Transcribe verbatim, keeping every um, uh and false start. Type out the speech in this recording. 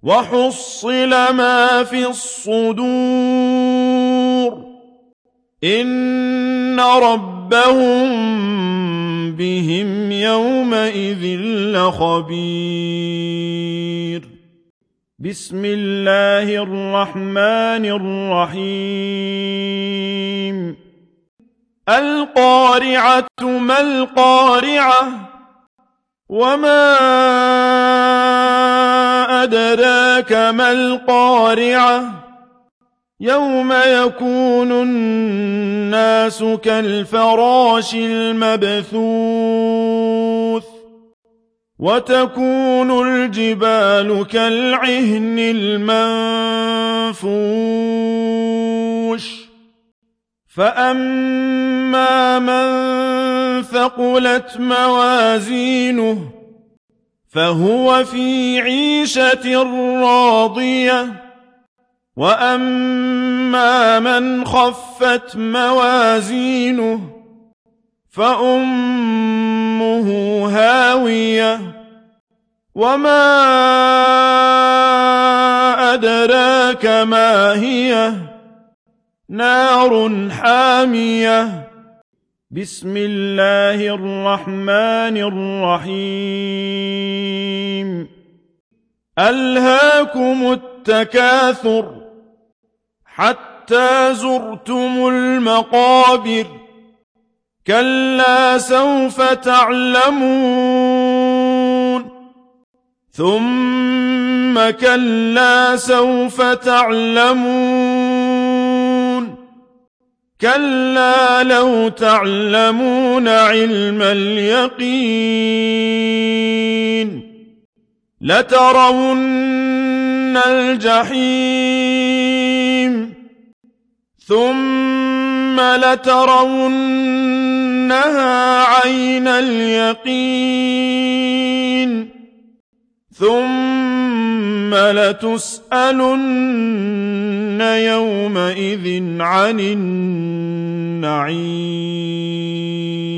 وحصل ما في الصدور إن ربهم بهم يومئذ لخبير بسم الله الرحمن الرحيم القارعة ما القارعة وما أدراك ما القارعة يوم يكون الناس كالفراش المبثوث وتكون الجبال كالعهن المنفوش فأما من ثقلت موازينه فهو في عيشة راضية وأما من خفت موازينه فأمه هاوية وما أدراك ما هي نار حامية بسم الله الرحمن الرحيم ألهاكم التكاثر حتى زرتم المقابر كلا سوف تعلمون ثم كلا سوف تعلمون كلا لو تعلمون علم اليقين لترون الجحيم ثم لترونها عين اليقين ثم لتسألن يومئذ عن النعيم